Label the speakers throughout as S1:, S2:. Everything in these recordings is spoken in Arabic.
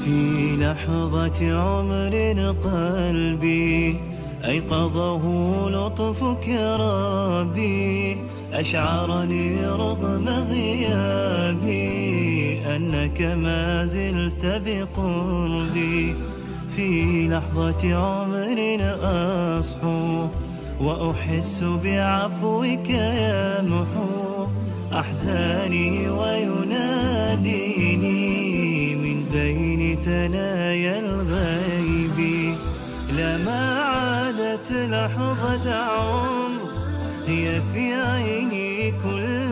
S1: في لحظة عمر قلبي أيقظه لطفك يا ربي، أشعرني رغم غيابي أنك ما زلت بقربي. في لحظة عمر أصحو وأحس بعفوك يمحو أحزاني ويناديني من بين ثنايا الغيب. لما عادت لحظة عمر هي في عيني كل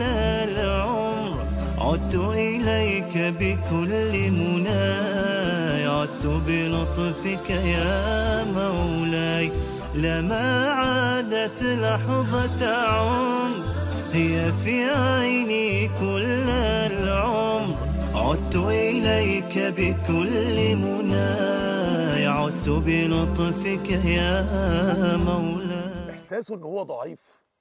S1: العمر، عدت إليك بكل مناي، عدت بلطفك يا مولاي. لما عادت لحظة عمر هي في عيني كل العمر، عدت إليك بكل مناي، عدت بلطفك يا مولاي.
S2: احساسه ان هو ضعيف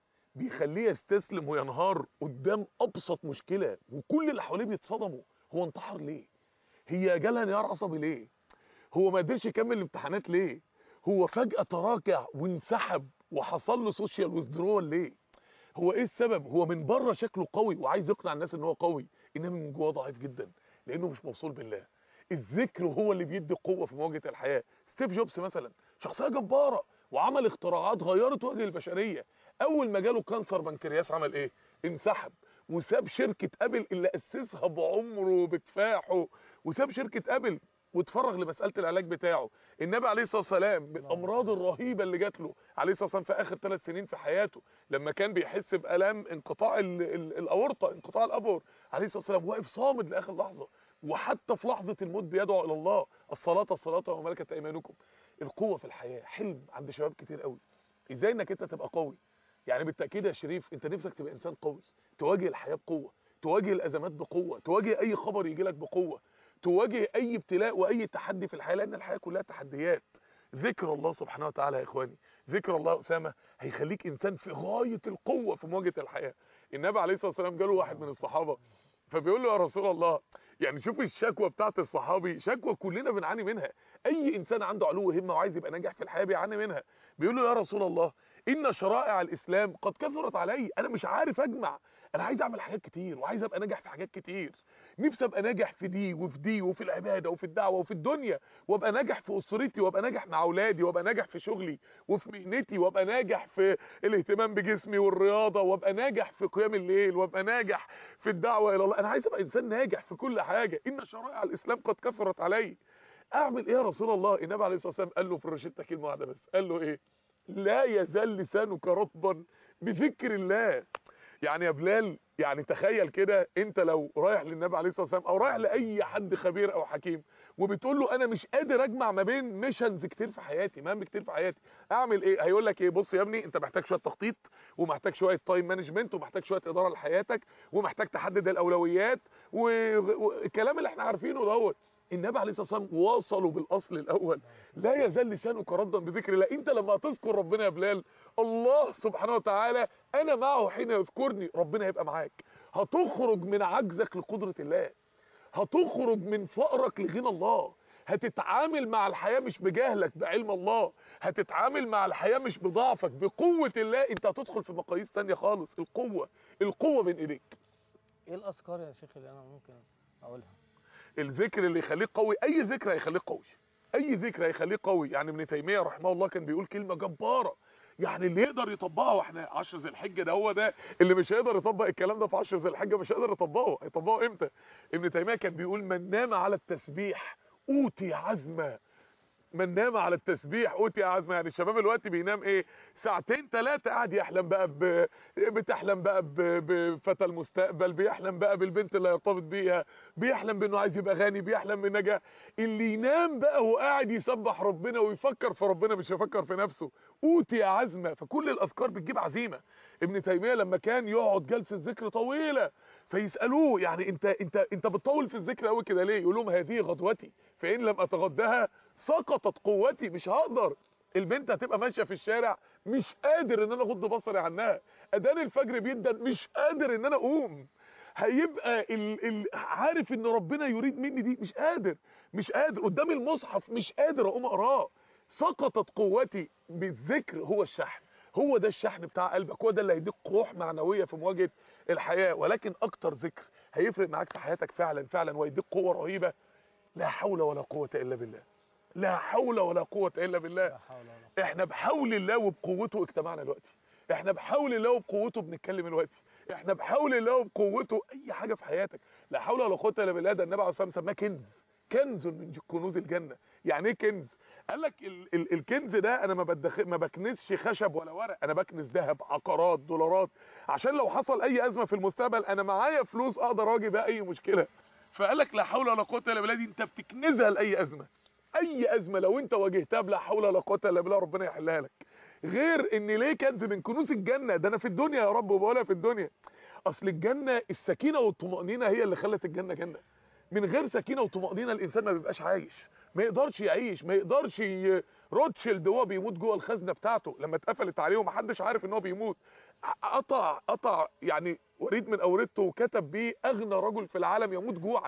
S2: بيخليه يستسلم وينهار قدام ابسط مشكله، وكل اللي حواليه بيتصدموا. هو انتحر ليه؟ هي جالها انهيار عصبي ليه؟ هو ما قدرش يكمل الامتحانات ليه؟ هو فجأة تراجع وانسحب وحصل له سوشيال ويزدرول ليه؟ هو ايه السبب؟ هو من بره شكله قوي وعايز يقنع الناس ان هو قوي، انما من جوه ضعيف جدا لانه مش موصول بالله. الذكر هو اللي بيدي قوه في مواجهه الحياه. ستيف جوبز مثلا شخصيه جباره وعمل اختراعات غيرت وجه البشريه. اول ما جاله كانسر بنكرياس عمل ايه؟ انسحب وساب شركه ابل اللي اسسها بعمره وبكفاحه، وساب شركه ابل واتفرغ لمساله العلاج بتاعه. النبي عليه الصلاه والسلام من الامراض الرهيبه اللي جات له عليه الصلاه والسلام في اخر 3 سنين في حياته، لما كان بيحس بالام انقطاع الاورطه، انقطاع الابور، عليه الصلاه والسلام واقف صامد لاخر لحظه، وحتى في لحظه الموت بيدعو الى الله: الصلاه الصلاه وما ملكت ايمانكم. القوه في الحياه حلم عند شباب كتير قوي. ازاي انك انت تبقى قوي؟ يعني بالتاكيد يا شريف انت نفسك تبقى انسان قوي، تواجه الحياه بقوه، تواجه الازمات بقوه، تواجه اي خبر يجي لك بقوه، تواجه اي ابتلاء واي تحدي في الحياه، لان الحياه كلها تحديات. ذكر الله سبحانه وتعالى يا اخواني، ذكر الله اسامه هيخليك انسان في غايه القوه في مواجهه الحياه. النبي عليه الصلاه والسلام جاله واحد من الصحابه فبيقول له: يا رسول الله، يعني شوف الشكوى بتاعت الصحابي، شكوى كلنا بنعاني منها، اي انسان عنده علو همه وعايز يبقى ناجح في الحياه بيعاني منها. بيقول له: يا رسول الله، ان شرائع الاسلام قد كثرت علي، انا مش عارف اجمع، انا عايز اعمل حاجات كتير وعايز ابقى ناجح في حاجات كتير، نفسي ابقى ناجح في دي وفي دي وفي العباده وفي الدعوه وفي الدنيا، وابقى ناجح في اسرتي، وابقى ناجح مع اولادي، وابقى ناجح في شغلي وفي مهنتي، وابقى ناجح في الاهتمام بجسمي والرياضه، وابقى ناجح في قيام الليل، وابقى ناجح في الدعوه الى الله. انا عايز ابقى انسان ناجح في كل حاجه. ان شرائع الاسلام قد كثرت علي، اعمل ايه يا رسول الله؟ النبي عليه الصلاه والسلام قال له في الروشته كلمه واحده بس، قال له ايه؟ لا يزال لسانك رطبا بذكر الله. يعني يا بلال، يعني تخيل كده انت لو رايح للنبي عليه الصلاه والسلام او رايح لاي حد خبير او حكيم وبتقول له: انا مش قادر اجمع ما بين ميشنز كتير في حياتي، مهام كتير في حياتي، اعمل ايه؟ هيقول لك ايه؟ بص يا ابني، انت محتاج شويه تخطيط، ومحتاج شويه تايم مانجمنت، ومحتاج شويه اداره لحياتك، ومحتاج تحدد الاولويات والكلام اللي احنا عارفينه دوت. النبي عليه الصلاه والسلام وصلوا بالاصل الاول: لا يزال لسانك رطبا بذكر الله. انت لما تذكر ربنا يا بلال، الله سبحانه وتعالى انا معه حين يذكرني، ربنا هيبقى معاك. هتخرج من عجزك لقدرة الله، هتخرج من فقرك لغنى الله، هتتعامل مع الحياة مش بجهلك، بعلم الله، هتتعامل مع الحياة مش بضعفك، بقوة الله. انت هتدخل في مقاييس تانية خالص. القوة بين ايديك.
S3: ايه الاذكار يا شيخ اللي انا ممكن اقولها؟
S2: الذكر اللي يخليك قوي، اي ذكر هيخليك قوي، اي ذكر هيخليك قوي. يعني ابن تيميه رحمه الله كان بيقول كلمه جباره، يعني اللي يقدر يطبقها، واحنا 10 ذي الحجه ده هو ده، اللي مش هيقدر يطبق الكلام ده في 10 ذي الحجه مش هيقدر يطبقه. هيطبقه امتى؟ ابن تيميه كان بيقول: من نام على التسبيح اوتي عزما. من نام على التسبيح اوتي عزمه. يعني الشباب الوقت بينام ايه؟ ساعتين ثلاثه قاعد يحلم بقى بتحلم بقى بفتى المستقبل، بيحلم بقى بالبنت اللي هيرتبط بيها، بيحلم بانه عايز يبقى غني، بيحلم بالنجاح. اللي ينام بقى وهو قاعد يسبح ربنا ويفكر في ربنا، مش يفكر في نفسه، اوتي عزمه. فكل الاذكار بتجيب عزيمه. ابن تيميه لما كان يقعد جلسه ذكر طويله فيسالوه: يعني انت بتطول في الذكر قوي كده ليه؟ يقول لهم: هذه غدوتي، فان لم اتغداها سقطت قوتي، مش هقدر. البنت هتبقى ماشيه في الشارع مش قادر ان انا اغض بصري عنها، اذان الفجر بيدن مش قادر ان انا اقوم، هيبقى عارف ان ربنا يريد مني دي، مش قادر قدام المصحف، مش قادر اقوم اقراه. سقطت قوتي بالذكر. هو الشحن، هو ده الشحن بتاع قلبك، هو ده اللي هيديك روح معنويه في مواجهه الحياه. ولكن اكتر ذكر هيفرق معاك في حياتك فعلا فعلا ويديك قوه رهيبه، لا حول ولا قوه الا بالله. لا حول ولا قوه الا بالله. احنا بحول الله وبقوته اجتمعنا دلوقتي، احنا بحول الله وبقوته بنتكلم دلوقتي، احنا بحول الله وبقوته اي حاجه في حياتك. لا حول ولا قوه الا بالله. ده النبي عليه الصلاه والسلام سماه كنز، كنز من كنوز الجنه. يعني ايه كنز؟ قال لك الكنز ده انا ما بكنسش خشب ولا ورق، انا بكنس ذهب، عقارات، دولارات، عشان لو حصل اي ازمه في المستقبل انا معايا فلوس اقدر اواجه بيها اي مشكله. فقال لك لا حول ولا قوه الا بالله دي انت بتكنزها لاي ازمه. اي ازمه لو انت واجهتها بلا حول ولا قوه الا بالله ربنا يحلها لك. غير ان ليه كنز من كنوز الجنه، ده انا في الدنيا يا رب وبقولها في الدنيا. اصل الجنه السكينه والطمانينه هي اللي خلت الجنه جنه. من غير سكينه وطمانينه الانسان ما بيبقاش عايش، ما يقدرش يعيش، ما يقدرش روتشيلد وهو بيموت جوه الخزنه بتاعته لما اتقفلت عليه ومحدش عارف ان هو بيموت، قطع يعني وريد من اوريدته وكتب بيه اغنى رجل في العالم يموت جوعا.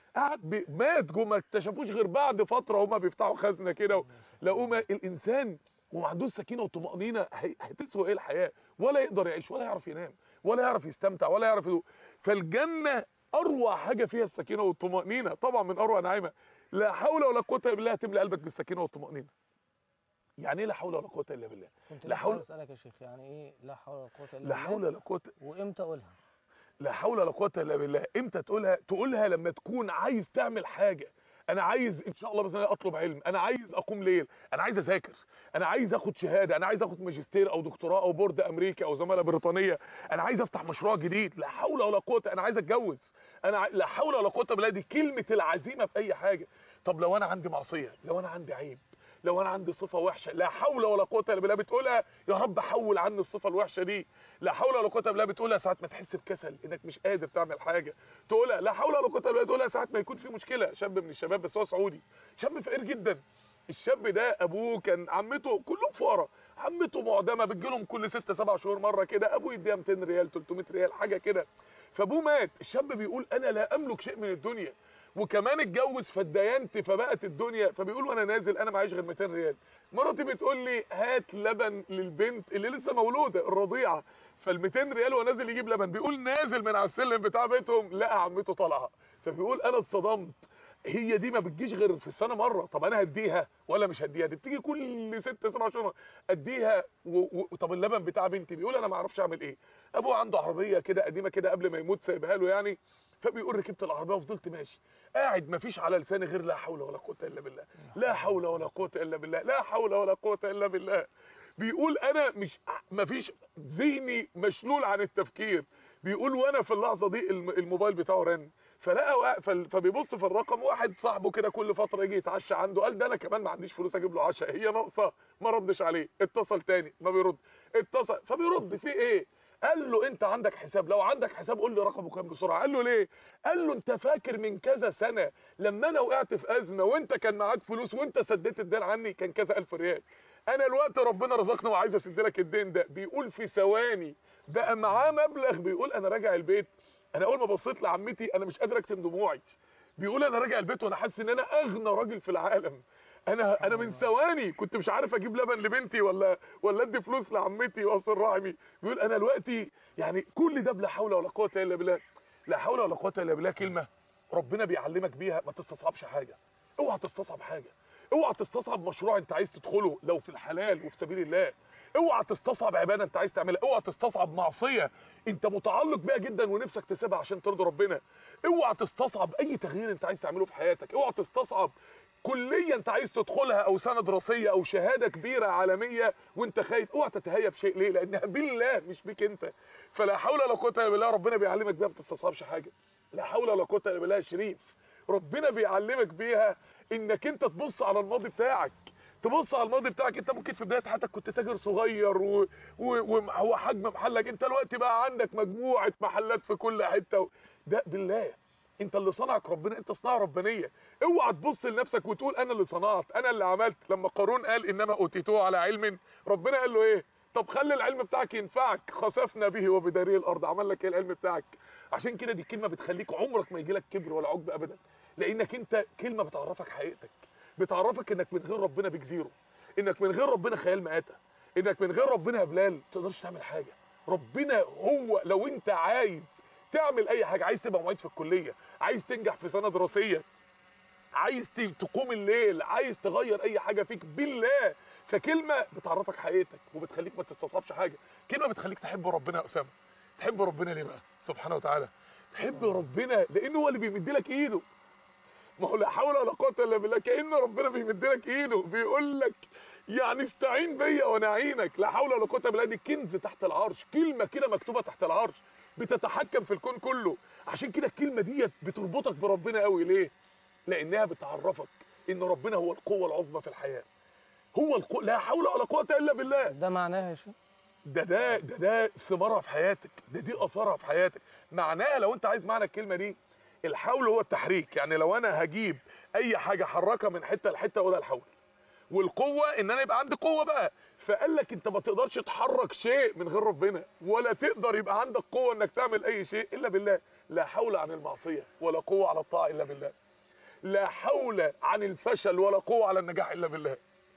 S2: قعد مات جوه، ما اكتشفوش غير بعد فتره هما بيفتحوا خزنه كده لقوا الانسان وما عندوش سكينه وطمانينه هتسوى ايه الحياه؟ ولا يقدر يعيش ولا يعرف ينام ولا يعرف يستمتع ولا يعرف يدوق. فالجنه اروع حاجه فيها السكينه والطمانينه، طبعا من اروع نعيمها. لا حول ولا قوه الا بالله تملى قلبك بالسكينه والطمانينه. يعني ايه لا حول ولا قوه الا بالله؟
S3: كنت
S2: لا حول
S3: اسالك يا شيخ، يعني ايه لا حول ولا قوه الا بالله؟
S2: لا حول ولا قوه.
S3: وامتى اقولها؟
S2: لا حول ولا قوه الا بالله امتى تقولها لما تكون عايز تعمل حاجه. انا عايز ان شاء الله باذن الله اطلب علم، انا عايز اقوم ليل، انا عايز اذاكر، انا عايز اخد شهاده، انا عايز اخد ماجستير او دكتوراه او بورد امريكي او زماله بريطانيه، انا عايز افتح مشروع جديد. لا حول ولا قوه. انا عايز اتجوز، لا حول ولا قوه بالله. دي كلمه العزيمه في اي حاجه. طب لو انا عندي معصيه، لو انا عندي عيب، لو انا عندي صفه وحشه، لا حول ولا قوه الا بالله بتقولها يا رب حول عني الصفه الوحشه دي. لا حول ولا قوه الا بالله بتقولها ساعه ما تحس بكسل انك مش قادر تعمل حاجه، تقولها. لا حول ولا قوه الا بالله تقولها ساعه ما يكون في مشكله. شاب من الشباب بس هو سعودي، شاب فقير جدا. الشاب ده ابوه كان عمته كلهم فقراء، عمته معدمه بتجيلهم كل 6 7 شهور مره كده، ابوه يديها 200 ريال 300 ريال حاجه كده. فابوه مات. الشاب بيقول انا لا املك شيء من الدنيا، وكمان اتجوز فاتدينت فبقت الدنيا. فبيقول وانا نازل انا معيش غير 200 ريال. مراتي بتقول لي هات لبن للبنت اللي لسه مولوده الرضيعه، فال 200 ريال وهو نازل يجيب لبن. بيقول نازل من على السلم بتاع بيتهم لقى عمته طالعه. فبيقول انا اتصدمت، هي دي ما بتجيش غير في السنه مره. طب انا هديها ولا مش هديها؟ دي بتيجي كل 6 7 شهور اديها طب اللبن بتاع بنتي؟ بيقول انا ما اعرفش اعمل ايه. ابوه عنده عربيه كده قديمه كده قبل ما يموت سايبها له يعني. فبيقول ركبت العربيه وفضلت ماشي قاعد ما فيش على لساني غير لا حول ولا قوه الا بالله، لا حول ولا قوه الا بالله، لا حول ولا قوه الا بالله. بيقول انا مش ما فيش ذهني مشلول عن التفكير. بيقول وانا في اللحظه دي الموبايل بتاعه رن، فلقى فبيبص في الرقم. واحد صاحبه كده كل فتره يجي يتعشى عنده، قال ده انا كمان ما عنديش فلوس اجيب له عشاء، هي ناقصه. ما ردش عليه، اتصل تاني ما بيرد، اتصل فبيرد في ايه؟ قال له انت عندك حساب؟ لو عندك حساب قول لي رقمه كام بسرعه. قال له ليه؟ قال له انت فاكر من كذا سنه لما انا وقعت في ازمه وانت كان معاك فلوس وانت سددت الدين عني كان كذا 1000 ريال، انا الوقت ربنا رزقنا وعايز اسد لك الدين ده. بيقول في ثواني بقى معاه مبلغ. بيقول انا راجع البيت، انا اول ما بصيت لعمتي انا مش قادر اكتم دموعي. بيقول انا راجع البيت وانا حاسس ان انا اغنى راجل في العالم. انا من ثواني كنت مش عارف اجيب لبن لبنتي ولا ادي فلوس لعمتي واصل رحمي. بيقول انا دلوقتي يعني كل ده بلا حول ولا قوه الا بالله. لا حول ولا قوه الا بالله كلمه ربنا بيعلمك بيها ما تستصعبش حاجه. اوعى تستصعب حاجه، اوعى تستصعب مشروع انت عايز تدخله لو في الحلال وفي سبيل الله، اوعى تستصعب عباده انت عايز تعملها، اوعى تستصعب معصيه انت متعلق بيها جدا ونفسك تسيبها عشان ترضي ربنا، اوعى تستصعب اي تغيير انت عايز تعمله في حياتك، اوعى تستصعب كليه انت عايز تدخلها او سنه دراسيه او شهاده كبيره عالميه وانت خايف. اوعى تتهيب شيء، ليه؟ لانها بالله مش بيك انت. فلا حول ولا قوه الا بالله ربنا بيعلمك بيها ما تستصعبش حاجه. لا حول ولا قوه الا بالله يا شريف ربنا بيعلمك بيها انك انت تبص على الماضي بتاعك، تبص على الماضي بتاعك. انت ممكن في بدايه حياتك كنت تاجر صغير وهو حجم محلك، انت دلوقتي بقى عندك مجموعه محلات في كل حته ده بالله. انت اللي صنعك ربنا، انت صناعه ربانيه. اوعى تبص لنفسك وتقول انا اللي صنعت، انا اللي عملت. لما قارون قال انما اوتيتوه على علم، ربنا قال له ايه؟ طب خلي العلم بتاعك ينفعك. خسفنا به وبداره الارض، عمل لك ايه العلم بتاعك؟ عشان كده دي كلمه بتخليك عمرك ما يجي لك كبر ولا عجب ابدا، لانك انت كلمه بتعرفك حقيقتك، بتعرفك انك من غير ربنا بيك زيرو، انك من غير ربنا خيال مآتة، انك من غير ربنا يا بلال ما تقدرش تعمل حاجه. ربنا هو لو انت عايز تعمل اي حاجه، عايز تبقى معيد في الكليه، عايز تنجح في سنه دراسيه، عايز تقوم الليل، عايز تغير اي حاجه فيك بالله، فكلمه بتعرفك حقيقتك وبتخليك ما تستصعبش حاجه. كلمه بتخليك تحب ربنا يا اسامه. تحب ربنا ليه بقى سبحانه وتعالى؟ تحب ربنا لانه هو اللي بيمد لك ايده. ما هو لا حول ولا قوه الا بالله، كأن ربنا بيمد لك ايده، بيقول لك يعني استعين بيا وانا اعينك. لا حول ولا قوه الا بالله، دي كنز تحت العرش، كلمه كده مكتوبه تحت العرش بتتحكم في الكون كله. عشان كده الكلمه ديت بتربطك بربنا قوي. ليه؟ لانها بتعرفك ان ربنا هو القوه العظمى في الحياه، هو القوه، لا حول ولا قوه الا بالله.
S3: ده معناها يا شيخ؟
S2: ده ثمارها في حياتك، دي اثارها في حياتك. معناها لو انت عايز معنى الكلمه دي، الحول هو التحريك، يعني لو انا هجيب اي حاجه حركها من حته لحته اقولها الحول. والقوه ان انا يبقى عندي قوه بقى. فقال لك انت ما تقدرش تحرك شيء من غير ربنا، ولا تقدر يبقى عندك قوه انك تعمل اي شيء الا بالله. لا حول عن المعصيه ولا قوه على الطاعه الا بالله. لا حول عن الفشل ولا قوه على النجاح الا بالله.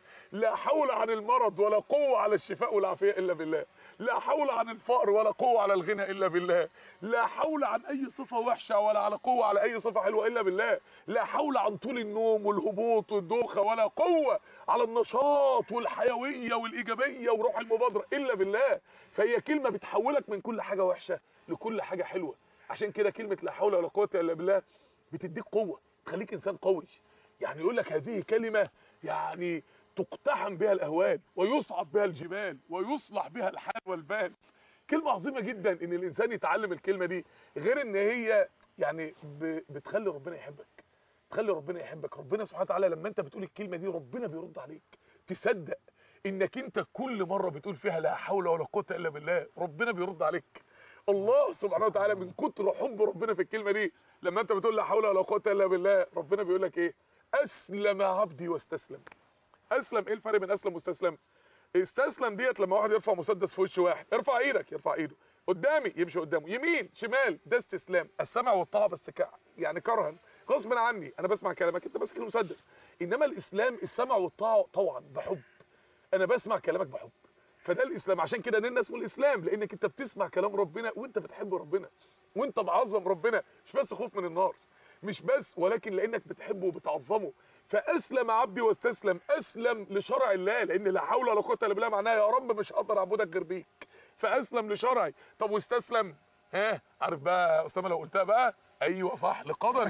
S2: لا حول عن المرض ولا قوة على الشفاء والعافية إلا بالله. لا حول عن الفقر ولا قوة على الغنى إلا بالله. لا حول عن أي صفة وحشة ولا على قوة على أي صفة حلوة إلا بالله. لا حول عن طول النوم والهبوط والدوخة ولا قوة على النشاط والحيوية والإيجابية وروح المبادرة إلا بالله. فهي كلمة بتحولك من كل حاجة وحشة لكل حاجة حلوة. عشان كده كلمة لا حول ولا قوة إلا بالله بتديك قوة، تخليك إنسان قوي. يعني يقول لك هذه كلمة يعني تقتحم بها الاهوال ويصعد بها الجبال ويصلح بها الحال والبال. كلمه عظيمه جدا ان الانسان يتعلم الكلمه دي، غير ان هي يعني بتخلي ربنا يحبك، تخلي ربنا يحبك. ربنا سبحانه وتعالى لما انت بتقول الكلمه دي ربنا بيرد عليك. تصدق انك انت كل مره بتقول فيها لا حول ولا قوه الا بالله ربنا بيرد عليك. الله سبحانه وتعالى من كتر حب ربنا في الكلمه دي، لما انت بتقول لا حول ولا قوه الا بالله ربنا بيقول لك ايه؟ اسلم عبدي واستسلم. اسلم، ايه الفرق بين اسلم واستسلم؟ استسلم ديت لما واحد يرفع مسدس في وش واحد، ارفع ايدك، يرفع ايده قدامي يمشي قدامه، يمين شمال، ده استسلام. السمع والطاعه بس يعني كرها غصب عني، انا بسمع كلامك انت ماسك المسدس. انما الاسلام السمع والطاعه طوعا بحب، انا بسمع كلامك بحب، فده الاسلام. عشان كده نلنا اسمه الاسلام، لانك انت بتسمع كلام ربنا وانت بتحب ربنا وانت معظم ربنا، مش بس خوف من النار، مش بس، ولكن لانك بتحبه وبتعظمه. فاسلم عبدي واستسلم، اسلم لشرع الله، لان لا حول ولا قوه الا بالله معناها يا رب مش هقدر اعبدك غير بيك، فاسلم لشرعي. طب واستسلم؟ ها عارف بقى اسامه لو قلتها بقى؟ ايوه صح، لقدري.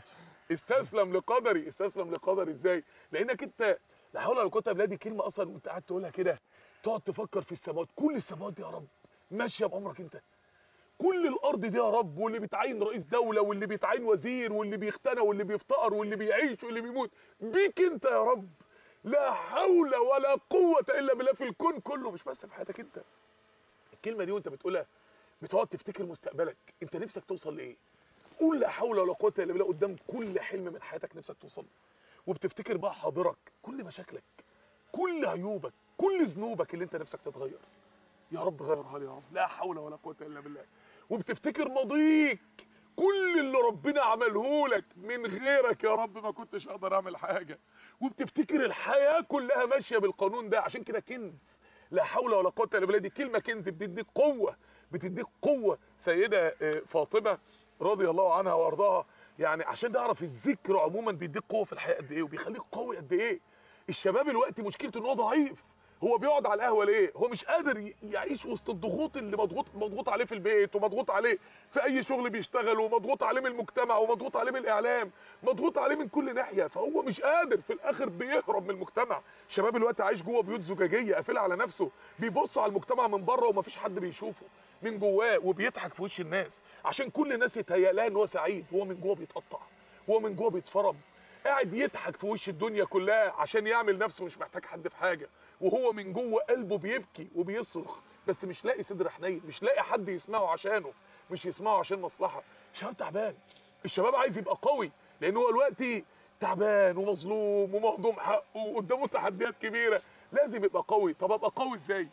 S2: استسلم لقدري. استسلم لقدري ازاي؟ لانك انت لا حول ولا قوه الا بالله دي كلمه اصلا وانت قاعد تقولها كده تقعد تفكر في السماوات، كل السماوات دي يا رب ماشيه بامرك انت، كل الارض دي يا رب، واللي بيتعين رئيس دوله واللي بيتعين وزير واللي بيختنى واللي بيفتقر واللي بيعيش واللي بيموت بيك انت يا رب. لا حول ولا قوه الا بالله في الكون كله، مش بس في حياتك انت. الكلمه دي وانت بتقولها بتقعد تفتكر مستقبلك، انت نفسك توصل لايه؟ قول لا حول ولا قوه الا بالله قدام كل حلم من حياتك نفسك توصل له، وبتفتكر بقى حاضرك، كل مشاكلك، كل عيوبك، كل ذنوبك اللي انت نفسك تتغير، يا رب غيرها لي يا رب، لا حول ولا قوه الا بالله. وبتفتكر ماضيك، كل اللي ربنا عمله لك من غيرك يا رب ما كنتش اقدر اعمل حاجه. وبتفتكر الحياه كلها ماشيه بالقانون ده. عشان كده كنز لا حول ولا قوه الا بالله دي كلمه كنز، بتديك قوه، بتديك قوه. سيده فاطمه رضي الله عنها وارضاها، يعني عشان تعرف الذكر عموما بيديك قوه في الحياه قد ايه وبيخليك قوي قد ايه. الشباب الوقت مشكلته ان هو ضعيف، هو بيقعد على القهوه ليه؟ هو مش قادر يعيش وسط الضغوط اللي مضغوط عليه في البيت، ومضغوط عليه في اي شغل بيشتغل، ومضغوط عليه من المجتمع، ومضغوط عليه من الاعلام، مضغوط عليه من كل ناحيه، فهو مش قادر، في الاخر بيهرب من المجتمع. شباب الوقت عايش جوه بيوت زجاجيه قافله على نفسه، بيبص على المجتمع من بره ومفيش حد بيشوفه من جواه، وبيضحك في وش الناس عشان كل الناس يتهيأ لها ان هو سعيد، وهو من جوه بيتقطع، وهو من جوه بيتفرم، قاعد يضحك في وش الدنيا كلها عشان يعمل نفسه مش محتاج حد في حاجه، وهو من جوه قلبه بيبكي وبيصرخ، بس مش لاقي صدر حنين، مش لاقي حد يسمعه عشانه، مش يسمعه عشان مصلحه. الشباب تعبان، الشباب عايز يبقى قوي لان هو دلوقتي تعبان ومظلوم ومهضوم حقه وقدامه تحديات كبيره، لازم يبقى قوي. طب ابقى قوي ازاي؟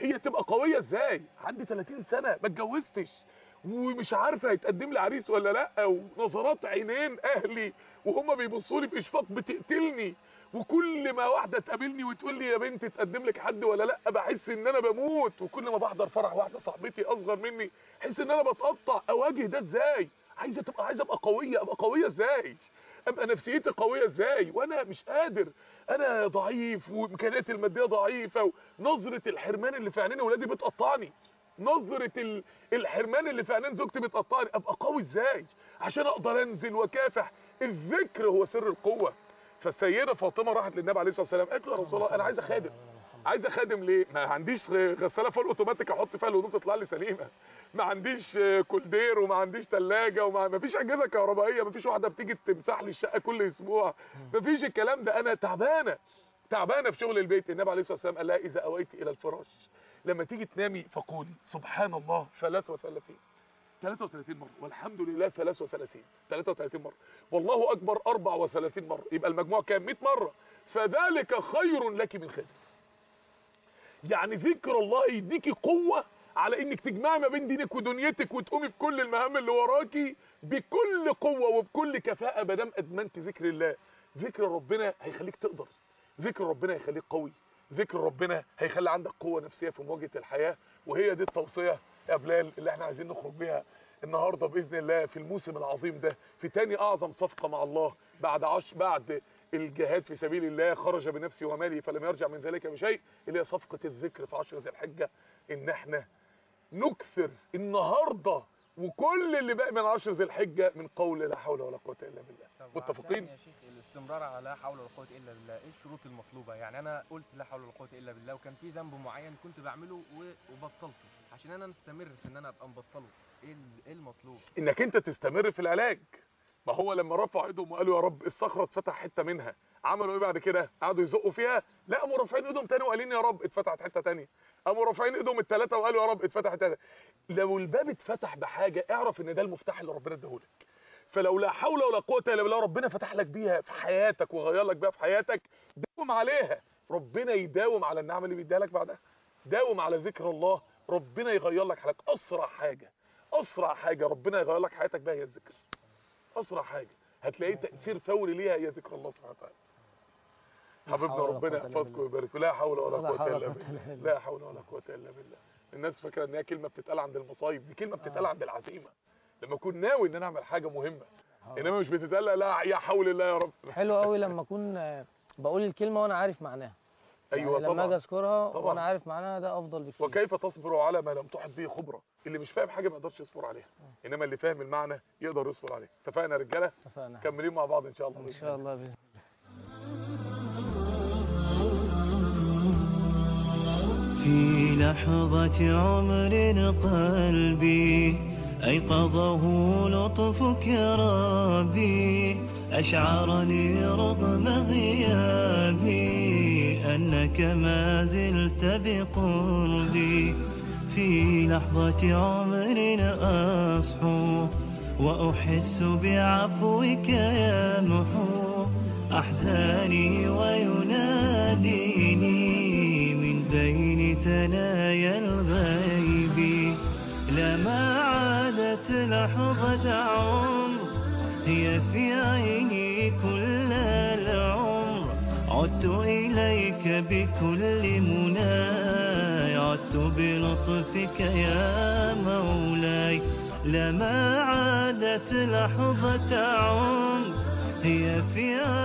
S2: هي تبقى قويه ازاي؟ عندي 30 سنه ما اتجوزتش ومش عارفه هيتقدم لي عريس ولا لا، ونظرات عينين اهلي وهم بيبصوا لي باشفاق بتقتلني، وكل ما واحده تقابلني وتقول لي يا بنتي تقدم لك حد ولا لا بحس ان انا بموت، وكل ما بحضر فرح واحده صاحبتي اصغر مني احس ان انا بتقطع. اواجه ده ازاي؟ عايز ابقى قويه، ابقى قويه ازاي؟ ابقى نفسيتي قويه ازاي وانا مش قادر؟ انا ضعيف وامكانياتي الماديه ضعيفه، ونظره الحرمان اللي في عينين اولادي بتقطعني، نظره الحرمان اللي في عينين زوجتي بتقطعني. ابقى قوي ازاي عشان اقدر انزل واكافح؟ الذكر هو سر القوه. فالسيده فاطمه راحت للنبي عليه الصلاه والسلام قالت له يا رسول الله انا عايزه خادم. عايزه خادم ليه؟ ما عنديش غساله فول اوتوماتيك احط فيها الهدوم تطلع لي سليمه، ما عنديش كولدير، وما عنديش ثلاجه، وما فيش اجهزه كهربائيه، ما فيش واحده بتيجي تمسح لي الشقه كل اسبوع، ما فيش الكلام ده. انا تعبانه في شغل البيت. النبي عليه الصلاه والسلام قال لها اذا اويت الى الفراش لما تيجي تنامي فقولي سبحان الله 33 مره، والحمد لله 33 مره، والله اكبر 34 مره، يبقى المجموع كام؟ 100 مره. فذلك خير لك من خادم. يعني ذكر الله يديكي قوه على انك تجمعي ما بين دينك ودنيتك وتقومي بكل المهام اللي وراكي بكل قوه وبكل كفاءه ما دام ادمنت ذكر الله. ذكر ربنا هيخليك تقدر، ذكر ربنا هيخليك قوي، ذكر ربنا هيخلي عندك قوه نفسيه في مواجهه الحياه. وهي دي التوصيه يا بلال اللي احنا عايزين نخرج بيها النهارده باذن الله في الموسم العظيم ده، في تاني اعظم صفقه مع الله بعد الجهاد في سبيل الله، خرج بنفسه وماله فلم يرجع من ذلك بشيء، اللي هي صفقه الذكر في 10 ذي الحجه. ان احنا نكثر النهارده وكل اللي باقي من 10 ذي الحجه من قول لا حول ولا قوه الا بالله. متفقين
S4: يا شيخ؟ الاستمرار على لا حول ولا قوه الا بالله، ايه الشروط المطلوبه؟ يعني انا قلت لا حول ولا قوه الا بالله وكان في ذنب معين كنت بعمله وبطلته، عشان انا نستمر في ان انا ابقى مبطله، ايه المطلوب؟
S2: انك انت تستمر في العلاج. ما هو لما رفعوا ايدهم وقالوا يا رب الصخره اتفتح حته منها، عملوا ايه بعد كده؟ قعدوا يزقوا فيها؟ لا، قاموا رافعين ايدهم تاني وقالين يا رب اتفتحت حته تانيه، قاموا رافعين ايدهم الثلاثه وقالوا يا رب اتفتحت تاني. لو الباب اتفتح بحاجه اعرف ان ده المفتاح اللي ربنا اداهولك. فلو لا حول ولا قوه الا بالله ربنا فتح لك بيها في حياتك وغير لك بيها في حياتك، داوم عليها، ربنا يداوم على النعم اللي بيديها لك بعدها. داوم على ذكر الله، ربنا يغير لك حالك. اسرع حاجه ربنا يغير لك حياتك بها هي الذكر. اسرع حاجه هتلاقيه تاثير فوري ليها هي ذكر الله سبحانه وتعالى. حبيبنا ربنا يحفظكم ويبارك. لا حول ولا قوه الا بالله، لا حول ولا قوه الا بالله. الناس فاكره ان هي كلمه بتتقال عند المصايب، دي كلمه بتتقال عند العزيمه، لما اكون ناوي ان انا اعمل حاجه مهمه، انما مش بتتقال لا يا حول الله يا رب.
S3: حلو قوي لما اكون بقول الكلمه وانا عارف معناها.
S2: ايوه
S3: يعني لما
S2: طبعا
S3: اجي اذكرها
S2: طبعا
S3: وانا عارف معناها ده افضل بكتير.
S2: وكيف تصبر على ما لم تحط به خبره؟ اللي مش فاهم حاجه ما يقدرش يصبر عليها، انما اللي فاهم المعنى يقدر يصبر عليه. اتفقنا يا رجاله؟
S3: اتفقنا.
S2: مكملين مع بعض ان شاء الله.
S3: ان شاء الله باذن
S1: في لحظة عمر قلبي أيقظه لطفك يا ربي، أشعرني رغم غيابي أنك ما زلت بقربي. في لحظة عمر أصحو وأحس بعفوك يمحو أحزاني ويناديني من بين ثنايا الغيب. لما عادت لحظة عمر هي في عيني كل العمر، عدت إليك بكل مناي، عدت بلطفك يا مولاي. لما عادت لحظة عمر هي في